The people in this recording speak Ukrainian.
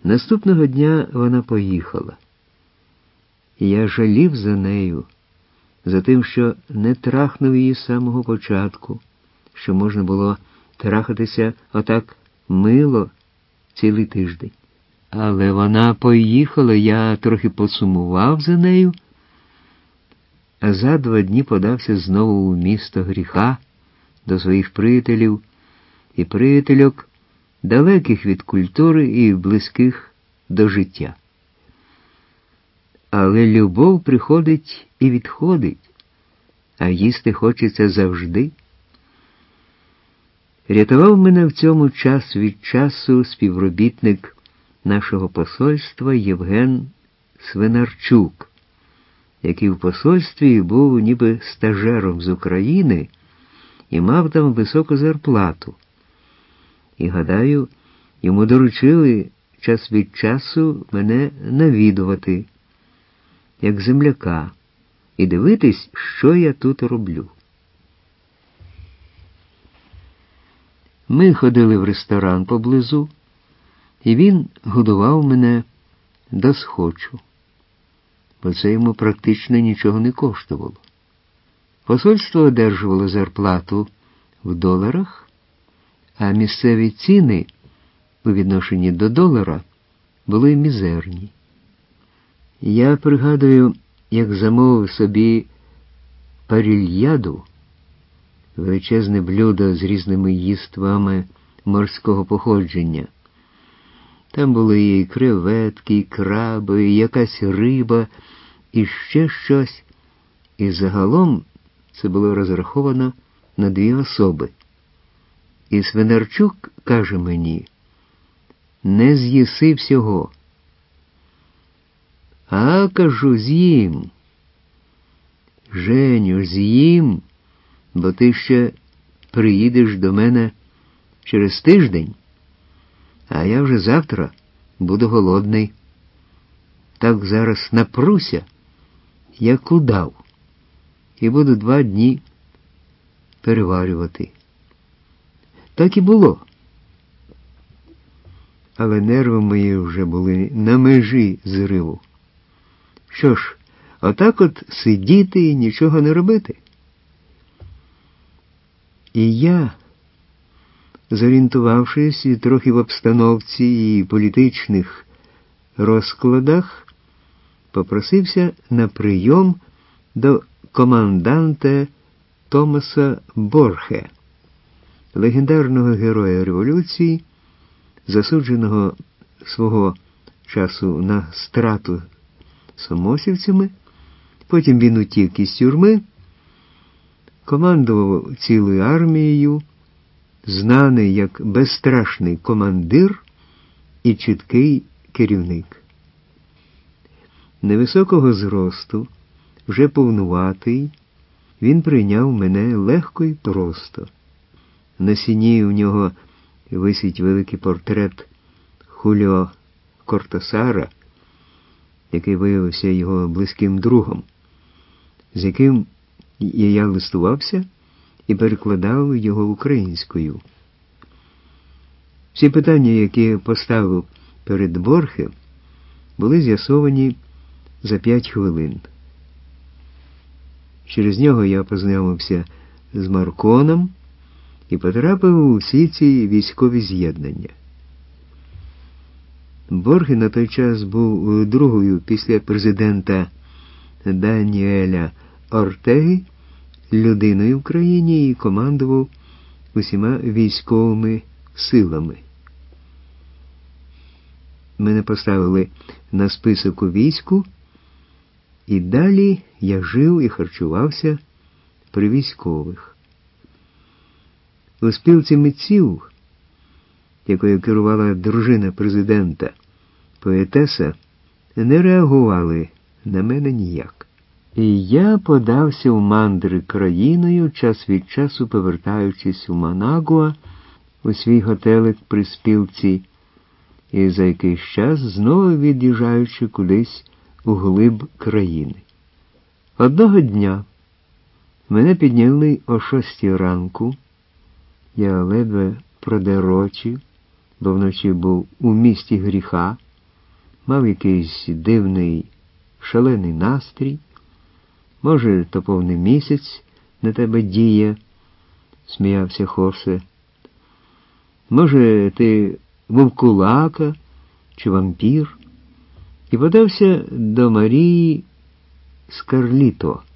Наступного дня вона поїхала. І я жалів за нею, за тим, що не трахнув її з самого початку, що можна було трахатися отак мило цілий тиждень. Але вона поїхала, я трохи посумував за нею, а за 2 дні подався знову у місто гріха до своїх приятелів і приятельок, далеких від культури і близьких до життя. Але любов приходить і відходить, а їсти хочеться завжди. Рятував мене в цьому час від часу співробітник нашого посольства Євген Свинарчук, який в посольстві був ніби стажером з України і мав там високу зарплату. І, гадаю, йому доручили час від часу мене навідувати, як земляка, і дивитись, що я тут роблю. Ми ходили в ресторан поблизу, і він годував мене досхочу, бо це йому практично нічого не коштувало. Посольство одержувало зарплату в доларах, а місцеві ціни у відношенні до долара були мізерні. Я пригадую, як замовив собі парільяду, величезне блюдо з різними їствами морського походження. Там були і креветки, і краби, і якась риба, і ще щось. І загалом це було розраховано на 2 особи. І Свинарчук каже мені: «Не з'їси всього». «А, кажу, з'їм». «Женю, з'їм, бо ти ще приїдеш до мене через тиждень, а я вже завтра буду голодний. Так зараз напруся, як удав, і буду 2 дні переварювати». Так і було. Але нерви мої вже були на межі зриву. Що ж, отак от сидіти і нічого не робити? І я, зорієнтувавшись і трохи в обстановці і політичних розкладах, попросився на прийом до команданта Томаса Борхе, легендарного героя революції, засудженого свого часу на страту сомосівцями. Потім він утік із тюрми, командував цілою армією, знаний як безстрашний командир і чіткий керівник. Невисокого зросту, вже повнуватий, він прийняв мене легко і просто. На стіні у нього висить великий портрет Хуліо Кортасара, який виявився його близьким другом, з яким я листувався і перекладав його українською. Всі питання, які поставив перед Борхе, були з'ясовані за 5 хвилин. Через нього я познайомився з Марконом і потрапив у всі ці військові з'єднання. Борхе на той час був другою після президента Даніеля Ортеги людиною в країні і командував усіма військовими силами. Мене поставили на список у війську, і далі я жив і харчувався при військових. У спілці митців, якою керувала дружина президента, поетеса, не реагували на мене ніяк. І я подався в мандри країною, час від часу повертаючись у Манагуа, у свій готелик при спілці, і за якийсь час знову від'їжджаючи кудись у глиб країни. Одного дня мене підняли о 6 ранку, я ледве продер очі, бо вночі був у місті гріха, мав якийсь дивний, шалений настрій. Може, то повний місяць на тебе діє, сміявся Хосе. Може, ти вовкулака чи вампір? І подався до Марії Скарліто.